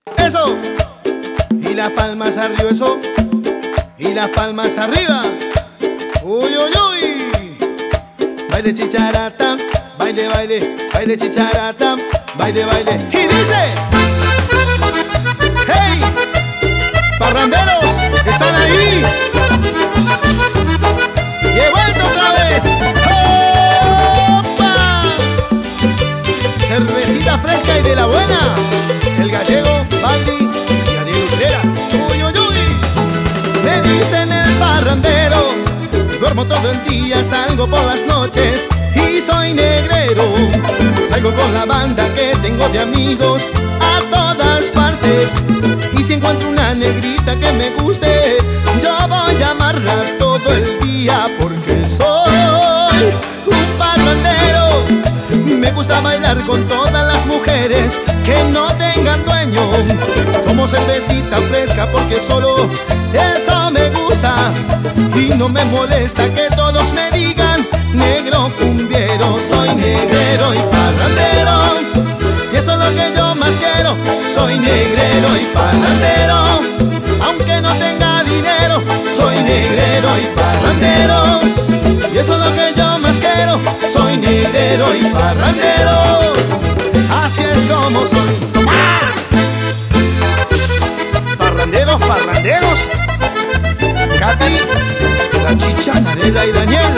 Eso. Y las palmas arriba, eso. Y las palmas arriba. Uy, uy, uy. Baile chicharata, baile, baile, baile chicharata, baile, baile. Y dice: hey, parranderos, ¿están ahí? Y he vuelto otra vez. ¡Opa! Cervecita fresca y de la buena. El gallego, Baldi y Ariel Utrera. Uy, uy, uy. Me dicen el parrandero. Duermo todo el día, salgo por las noches y soy negrero. Salgo con la banda que tengo de amigos a todas partes. Y si encuentro una negrita que me guste, yo voy a amarla todo el día, porque soy un parrandero. Me gusta bailar con todas las mujeres que no tengan dueño. Tomo cervecita fresca porque solo eso me gusta. Y no me molesta que todos me digan negro cumbiero. Soy negrero y parrandero, y eso es lo que yo más quiero. Soy negrero y parrandero, aunque no tenga dinero. Soy negrero y parrandero, y eso es lo que yo más quiero. Soy negrero y parrandero, así es como soy. Parranderos, parranderos. Katy, la Chicha, Narela y Daniel.